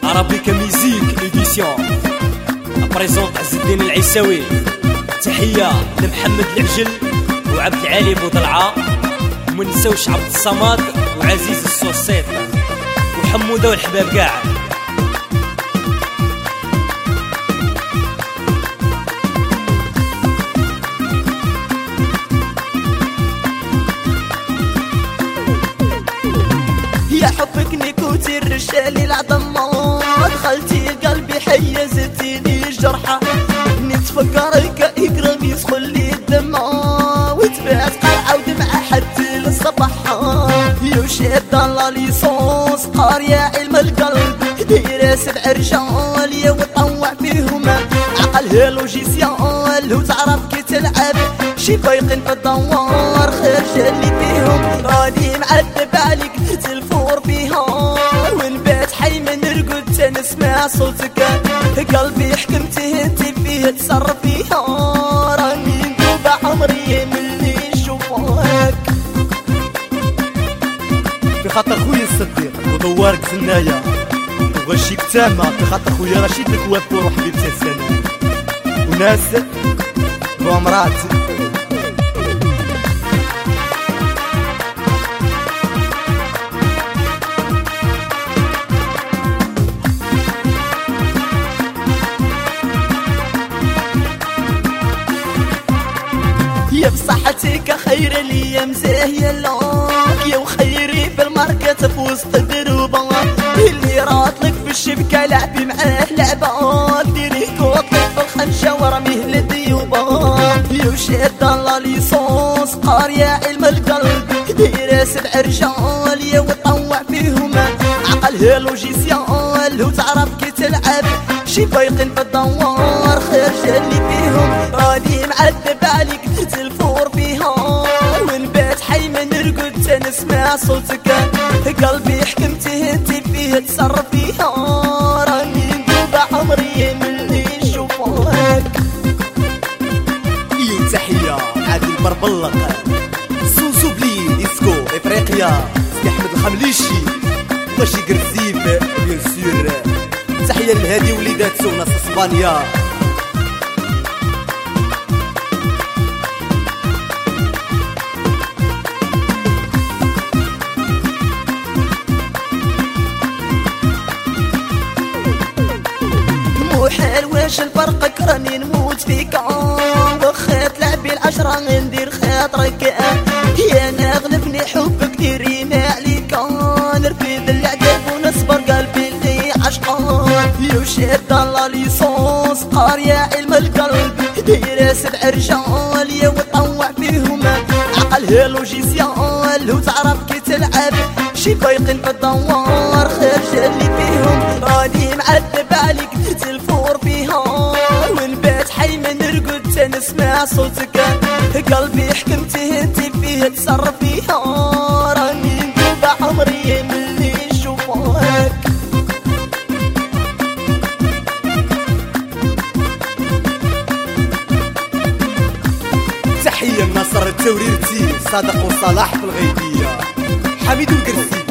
عربيكا ميزيك إديسيون أبريزونت عز الدين العيساوي. تحية لمحمد العجل وعبد العالي بوضلعة، ومنساوش عبد الصمد وعزيز الصوصيط وحمودة والحباب كاع. يا حبك نكوتي الرجال العظمة، دخلتي قلبي حيزتيني الجرحى، نتفكرك إكرام يدخل لي الدمعة، وتبعت قرعة ودمعة حتى للصباح. يا شاد الله ليسونس قارية علم القلب، دايرة 7 رجال يا وطوع فيهم عقلها لوجيسيال، وتعرف كي تلعب شي فايقين في الدوار، خارجة اللي فيهم راني معذب عليك الفور فيها، ونبات حي من نرقد تنسمع صوتك، قلبي حكمته انت فيه تصرف فيها، راني ندوب عمري ملي نشوفك. في خاطر خويا الصديق ودوارك زنايا وغشيك تامة، في خاطر خويا رشيد لك وافور وحبيبتي السنة وناس ومرات. يا بصحتك خير الايام زاهيه لك، يا وخيري في الماركت في وسط الدروبه، اللي راطلك في الشبكه لعبي معاه لعبه، ديري كوطلك في الخنشه ورميه للديوبه. يا شاد الله ليسونس قاريه علم القلب، دايره 7 رجال يا وطوع فيهم عقلها لوجيسيال، وتعرف كي تلعب شي فايقين في الدوار، خارجة اللي فيهم راني معذب عليك الفور فيها، ونبات حي من نرقد تنسمع صوتك، قلبي حكمته انت فيه تصرف فيها، راني ندوب عمري ملي نشوفك. تحية عادل بربلق سوسو بلي ديسكو افريقيا سي احمد الخمليشي وشي قرزيب بيان سور. تحية لهادي وليدات سوناس اسبانيا. محال واش الفرق راني نموت فيك، وخات لعبي العشرة ندير خاطرك، يا نغلبني حبك ديرينا عليك، نرفد العذاب ونصبر قلبي اللي عشقان. يا شاد الله ليسونس قارية علم القلب، دايرة 7 رجال يا وطوع فيهم عقلها لوجيسيال، وتعرف كي تلعب شي فايقين في الدوار، خارجة اللي فيهم راني معذب عليك الفور فيها، ونبات حي من نرقد تنسمع صوتك، قلبي حكمته انت فيه تصرف فيها، راني ندوب عمري ملي نشوفك. تحية لناصر التوريرتي صادق وصلاح في الغيبية حميد القرسي.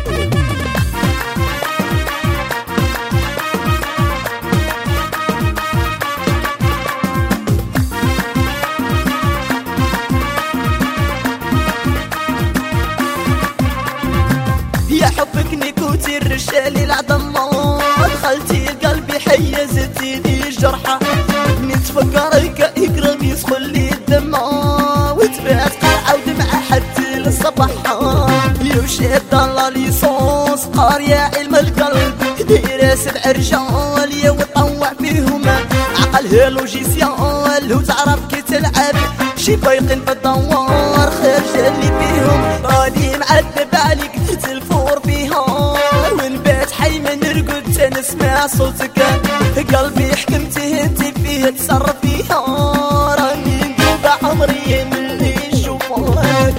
يا حبك نكوتي الرجال العظمة، دخلتي قلبي حيزتيني الجرحى، نتفكرك إكرام يدخل لي الدمعة، وتبعت قرعة ودمعة حتى للصباح. يا شاد الله ليسونس قارية علم القلب، دايرة 7 رجال يا وطوع فيهم عقلها لوجيسيال، وتعرف كي تلعب شي فايقين في الدوار، خارجة اللي فيهم راني معذب عليك الفور فيها، ونبات حي من نرقد تنسمع صوتك، قلبي حكمته انت فيه تصرف فيها، راني ندوب عمري ملي نشوفك.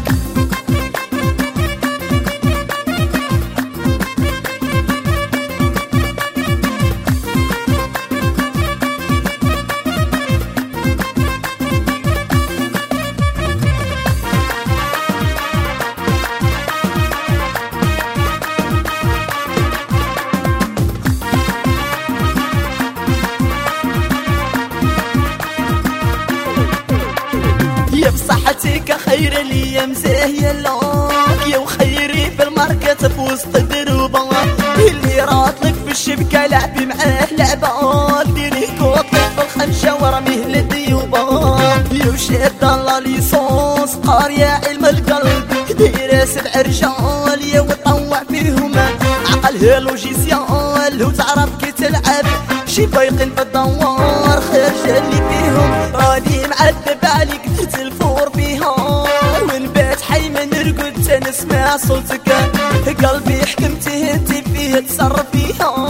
ليا مزيلك يا وخيري في الماركت في وسط دروبه اللي راطلك في الشبكه لعبي معاه لعبه ديري كوطلك في الخنشه ورميه للديوبه يا وشاد الله ليسونس قاريه علم القلب دايره 7 رجال يا وطوع فيهم عقلها لوجيسيال وتعرف كي تلعب شي بايقين في الدوار خارجه اللي فيهم راني معذب عليك درت الفور فيها ونبات حي ما نرقد تنسمع صوتك قلبي حكمته انت فيه تصرف فيها